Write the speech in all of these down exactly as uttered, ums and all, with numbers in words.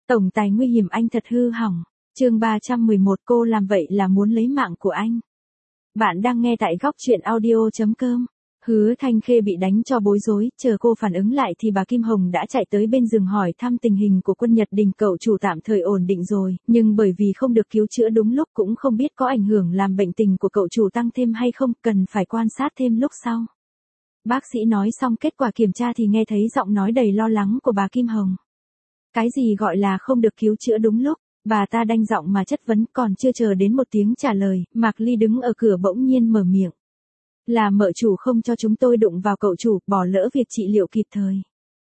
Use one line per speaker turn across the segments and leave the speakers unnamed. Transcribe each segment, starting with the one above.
Tổng tài nguy hiểm anh thật hư hỏng. Chương ba trăm mười một cô làm vậy là muốn lấy mạng của anh. Bạn đang nghe tại góc truyện audio chấm com. Hứa Thanh Khê bị đánh cho bối rối, chờ cô phản ứng lại thì bà Kim Hồng đã chạy tới bên giường hỏi thăm tình hình của Quân Nhật Đình. Cậu chủ tạm thời ổn định rồi, nhưng bởi vì không được cứu chữa đúng lúc cũng không biết có ảnh hưởng làm bệnh tình của cậu chủ tăng thêm hay không, cần phải quan sát thêm lúc sau. Bác sĩ nói xong kết quả kiểm tra thì nghe thấy giọng nói đầy lo lắng của bà Kim Hồng. Cái gì gọi là không được cứu chữa đúng lúc? Bà ta đanh giọng mà chất vấn, còn chưa chờ đến một tiếng trả lời, Mạc Ly đứng ở cửa bỗng nhiên mở miệng. Là mợ chủ không cho chúng tôi đụng vào cậu chủ, bỏ lỡ việc trị liệu kịp thời.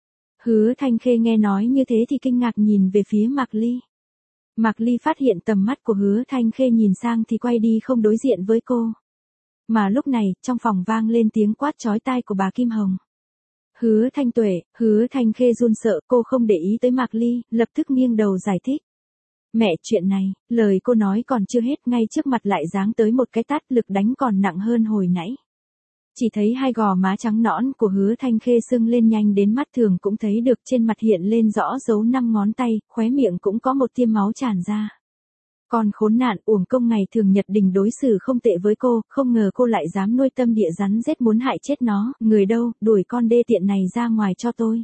Hứa Thanh Khê nghe nói như thế thì kinh ngạc nhìn về phía Mạc Ly. Mạc Ly phát hiện tầm mắt của Hứa Thanh Khê nhìn sang thì quay đi không đối diện với cô. Mà lúc này, trong phòng vang lên tiếng quát chói tai của bà Kim Hồng. Hứa Thanh Tuệ, Hứa Thanh Khê run sợ, cô không để ý tới Mạc Ly, lập tức nghiêng đầu giải thích. Mẹ, chuyện này, lời cô nói còn chưa hết, ngay trước mặt lại giáng tới một cái tát, lực đánh còn nặng hơn hồi nãy. Chỉ thấy hai gò má trắng nõn của Hứa Thanh Khê sưng lên nhanh đến mắt thường cũng thấy được, trên mặt hiện lên rõ dấu năm ngón tay, khóe miệng cũng có một tia máu tràn ra. Còn khốn nạn, uổng công ngày thường Nhật Đình đối xử không tệ với cô, không ngờ cô lại dám nuôi tâm địa rắn rết muốn hại chết nó. Người đâu, đuổi con đê tiện này ra ngoài cho tôi.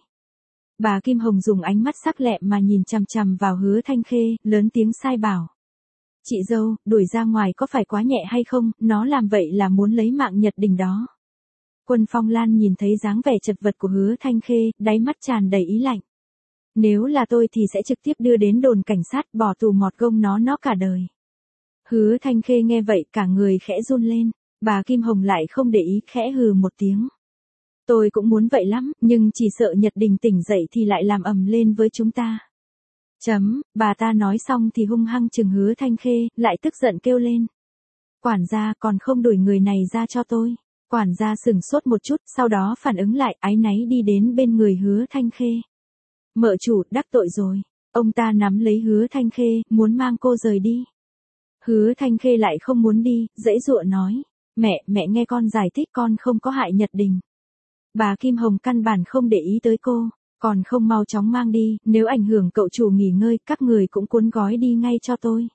Bà Kim Hồng dùng ánh mắt sắc lẹm mà nhìn chằm chằm vào Hứa Thanh Khê, lớn tiếng sai bảo. Chị dâu, đuổi ra ngoài có phải quá nhẹ hay không, nó làm vậy là muốn lấy mạng Nhật Đình đó. Quân Phong Lan nhìn thấy dáng vẻ chật vật của Hứa Thanh Khê, đáy mắt tràn đầy ý lạnh. Nếu là tôi thì sẽ trực tiếp đưa đến đồn cảnh sát, bỏ tù mọt gông nó nó cả đời. Hứa Thanh Khê nghe vậy cả người khẽ run lên, bà Kim Hồng lại không để ý, khẽ hừ một tiếng. Tôi cũng muốn vậy lắm, nhưng chỉ sợ Nhật Đình tỉnh dậy thì lại làm ầm lên với chúng ta. Chấm, bà ta nói xong thì hung hăng chừng Hứa Thanh Khê, lại tức giận kêu lên. Quản gia còn không đuổi người này ra cho tôi. Quản gia sửng sốt một chút, sau đó phản ứng lại, áy náy đi đến bên người Hứa Thanh Khê. Mợ chủ, đắc tội rồi. Ông ta nắm lấy Hứa Thanh Khê, muốn mang cô rời đi. Hứa Thanh Khê lại không muốn đi, giãy giụa nói. Mẹ, mẹ nghe con giải thích, con không có hại Nhật Đình. Bà Kim Hồng căn bản không để ý tới cô, còn không mau chóng mang đi, nếu ảnh hưởng cậu chủ nghỉ ngơi, các người cũng cuốn gói đi ngay cho tôi.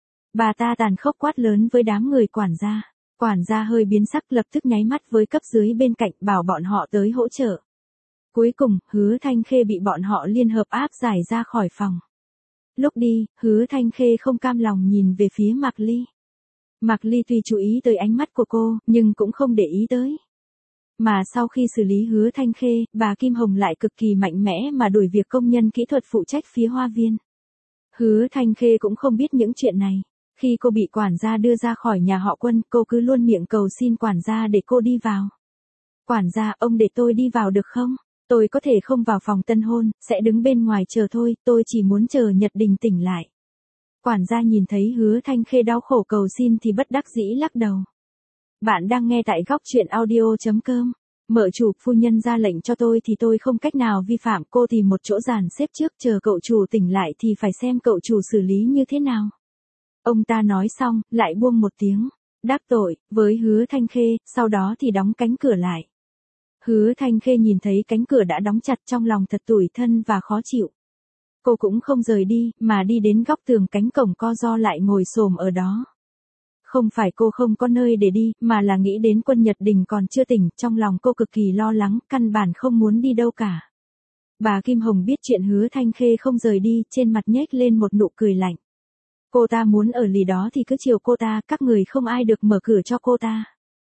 Bà ta tàn khốc quát lớn với đám người quản gia. Quản gia hơi biến sắc, lập tức nháy mắt với cấp dưới bên cạnh, bảo bọn họ tới hỗ trợ. Cuối cùng, Hứa Thanh Khê bị bọn họ liên hợp áp giải ra khỏi phòng. Lúc đi, Hứa Thanh Khê không cam lòng nhìn về phía Mạc Ly. Mạc Ly tuy chú ý tới ánh mắt của cô, nhưng cũng không để ý tới. Mà sau khi xử lý Hứa Thanh Khê, bà Kim Hồng lại cực kỳ mạnh mẽ mà đuổi việc công nhân kỹ thuật phụ trách phía hoa viên. Hứa Thanh Khê cũng không biết những chuyện này. Khi cô bị quản gia đưa ra khỏi nhà họ Quân, cô cứ luôn miệng cầu xin quản gia để cô đi vào. Quản gia, ông để tôi đi vào được không? Tôi có thể không vào phòng tân hôn, sẽ đứng bên ngoài chờ thôi, tôi chỉ muốn chờ Nhật Đình tỉnh lại. Quản gia nhìn thấy Hứa Thanh Khê đau khổ cầu xin thì bất đắc dĩ lắc đầu. Bạn đang nghe tại góc truyện audio chấm com. Mợ chủ, phu nhân ra lệnh cho tôi thì tôi không cách nào vi phạm, cô tìm một chỗ dàn xếp trước, chờ cậu chủ tỉnh lại thì phải xem cậu chủ xử lý như thế nào. Ông ta nói xong, lại buông một tiếng, đáp tội, với Hứa Thanh Khê, sau đó thì đóng cánh cửa lại. Hứa Thanh Khê nhìn thấy cánh cửa đã đóng chặt, trong lòng thật tủi thân và khó chịu. Cô cũng không rời đi, mà đi đến góc tường cánh cổng co ro lại ngồi xổm ở đó. Không phải cô không có nơi để đi, mà là nghĩ đến Quân Nhật Đình còn chưa tỉnh, trong lòng cô cực kỳ lo lắng, căn bản không muốn đi đâu cả. Bà Kim Hồng biết chuyện Hứa Thanh Khê không rời đi, trên mặt nhếch lên một nụ cười lạnh. Cô ta muốn ở lì đó thì cứ chiều cô ta, các người không ai được mở cửa cho cô ta.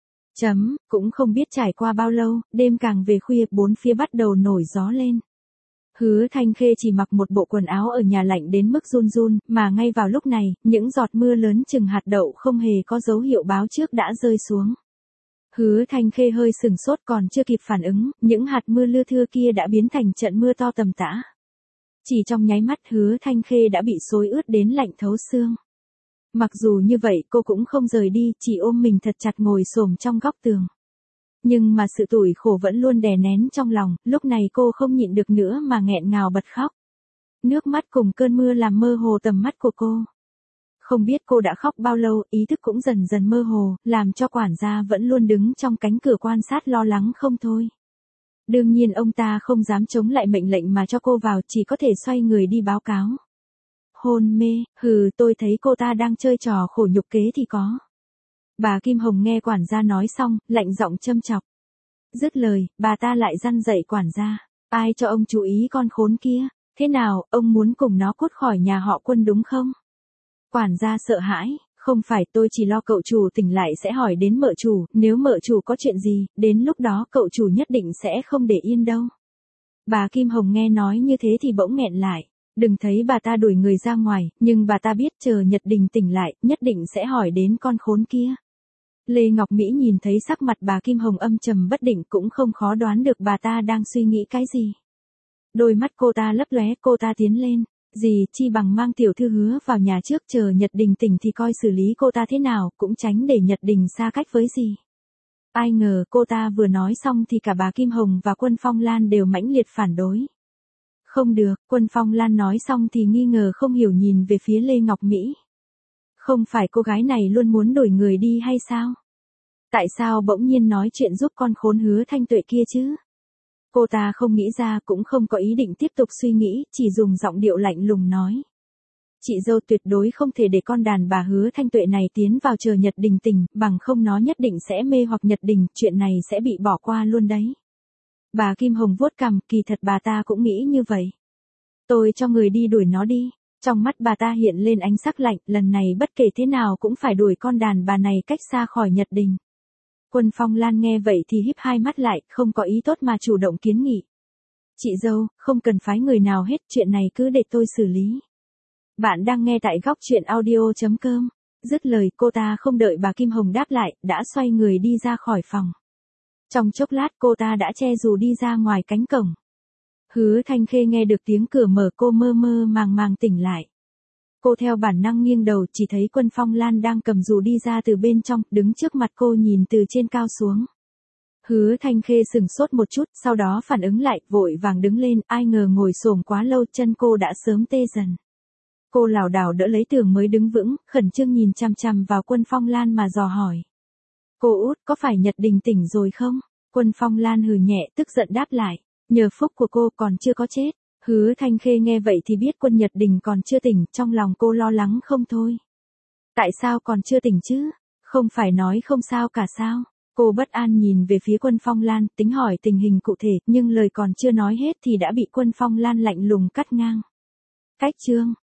Chấm, cũng không biết trải qua bao lâu, đêm càng về khuya, bốn phía bắt đầu nổi gió lên. Hứa Thanh Khê chỉ mặc một bộ quần áo ở nhà lạnh đến mức run run, mà ngay vào lúc này, những giọt mưa lớn chừng hạt đậu không hề có dấu hiệu báo trước đã rơi xuống. Hứa Thanh Khê hơi sửng sốt, còn chưa kịp phản ứng, những hạt mưa lưa thưa kia đã biến thành trận mưa to tầm tã. Chỉ trong nháy mắt Hứa Thanh Khê đã bị xối ướt đến lạnh thấu xương. Mặc dù như vậy cô cũng không rời đi, chỉ ôm mình thật chặt ngồi xổm trong góc tường. Nhưng mà sự tủi khổ vẫn luôn đè nén trong lòng, lúc này cô không nhịn được nữa mà nghẹn ngào bật khóc. Nước mắt cùng cơn mưa làm mơ hồ tầm mắt của cô. Không biết cô đã khóc bao lâu, ý thức cũng dần dần mơ hồ, làm cho quản gia vẫn luôn đứng trong cánh cửa quan sát lo lắng không thôi. Đương nhiên ông ta không dám chống lại mệnh lệnh mà cho cô vào, chỉ có thể xoay người đi báo cáo. hôn mê, hừ tôi thấy cô ta đang chơi trò khổ nhục kế thì có. Bà Kim Hồng nghe quản gia nói xong, lạnh giọng châm chọc. Dứt lời, bà ta lại răn dạy quản gia. Ai cho ông chú ý con khốn kia, thế nào, ông muốn cùng nó cút khỏi nhà họ Quân đúng không? Quản gia sợ hãi, không phải tôi chỉ lo cậu chủ tỉnh lại sẽ hỏi đến mợ chủ, nếu mợ chủ có chuyện gì, đến lúc đó cậu chủ nhất định sẽ không để yên đâu. Bà Kim Hồng nghe nói như thế thì bỗng nghẹn lại. Đừng thấy bà ta đuổi người ra ngoài, nhưng bà ta biết chờ Nhật Đình tỉnh lại, nhất định sẽ hỏi đến con khốn kia. Lê Ngọc Mỹ nhìn thấy sắc mặt bà Kim Hồng âm trầm bất định cũng không khó đoán được bà ta đang suy nghĩ cái gì. Đôi mắt cô ta lấp lóe, cô ta tiến lên. Gì chi bằng mang tiểu thư Hứa vào nhà trước chờ Nhật Đình tỉnh thì coi xử lý cô ta thế nào, cũng tránh để Nhật Đình xa cách với gì. Ai ngờ cô ta vừa nói xong thì cả bà Kim Hồng và Quân Phong Lan đều mãnh liệt phản đối. Không được, Quân Phong Lan nói xong thì nghi ngờ không hiểu nhìn về phía Lê Ngọc Mỹ. Không phải cô gái này luôn muốn đổi người đi hay sao? Tại sao bỗng nhiên nói chuyện giúp con khốn Hứa Thanh Tuệ kia chứ? Cô ta không nghĩ ra cũng không có ý định tiếp tục suy nghĩ, chỉ dùng giọng điệu lạnh lùng nói. Chị dâu tuyệt đối không thể để con đàn bà Hứa Thanh Tuệ này tiến vào chờ Nhật Đình tỉnh, bằng không nó nhất định sẽ mê hoặc Nhật Đình, chuyện này sẽ bị bỏ qua luôn đấy. Bà Kim Hồng vuốt cằm, kỳ thật bà ta cũng nghĩ như vậy. Tôi cho người đi đuổi nó đi. Trong mắt bà ta hiện lên ánh sắc lạnh, lần này bất kể thế nào cũng phải đuổi con đàn bà này cách xa khỏi Nhật Đình. Quân Phong Lan nghe vậy thì híp hai mắt lại, không có ý tốt mà chủ động kiến nghị. Chị dâu, không cần phái người nào hết, chuyện này cứ để tôi xử lý. Bạn đang nghe tại góc truyện audio chấm com. Dứt lời cô ta không đợi bà Kim Hồng đáp lại, đã xoay người đi ra khỏi phòng. Trong chốc lát cô ta đã che dù đi ra ngoài cánh cổng. Hứa Thanh Khê nghe được tiếng cửa mở, cô mơ mơ màng màng tỉnh lại. Cô theo bản năng nghiêng đầu, chỉ thấy Quân Phong Lan đang cầm dù đi ra từ bên trong, đứng trước mặt cô nhìn từ trên cao xuống. Hứa Thanh Khê sừng sốt một chút, sau đó phản ứng lại, vội vàng đứng lên, ai ngờ ngồi xổm quá lâu, chân cô đã sớm tê dần. Cô lảo đảo đỡ lấy tường mới đứng vững, khẩn trương nhìn chằm chằm vào Quân Phong Lan mà dò hỏi. Cô út, có phải Nhật Đình tỉnh rồi không? Quân Phong Lan hừ nhẹ, tức giận đáp lại. Nhờ phúc của cô còn chưa có chết. Hứa Thanh Khê nghe vậy thì biết Quân Nhật Đình còn chưa tỉnh, trong lòng cô lo lắng không thôi. Tại sao còn chưa tỉnh chứ? Không phải nói không sao cả sao? Cô bất an nhìn về phía Quân Phong Lan, tính hỏi tình hình cụ thể, nhưng lời còn chưa nói hết thì đã bị Quân Phong Lan lạnh lùng cắt ngang. Cách chương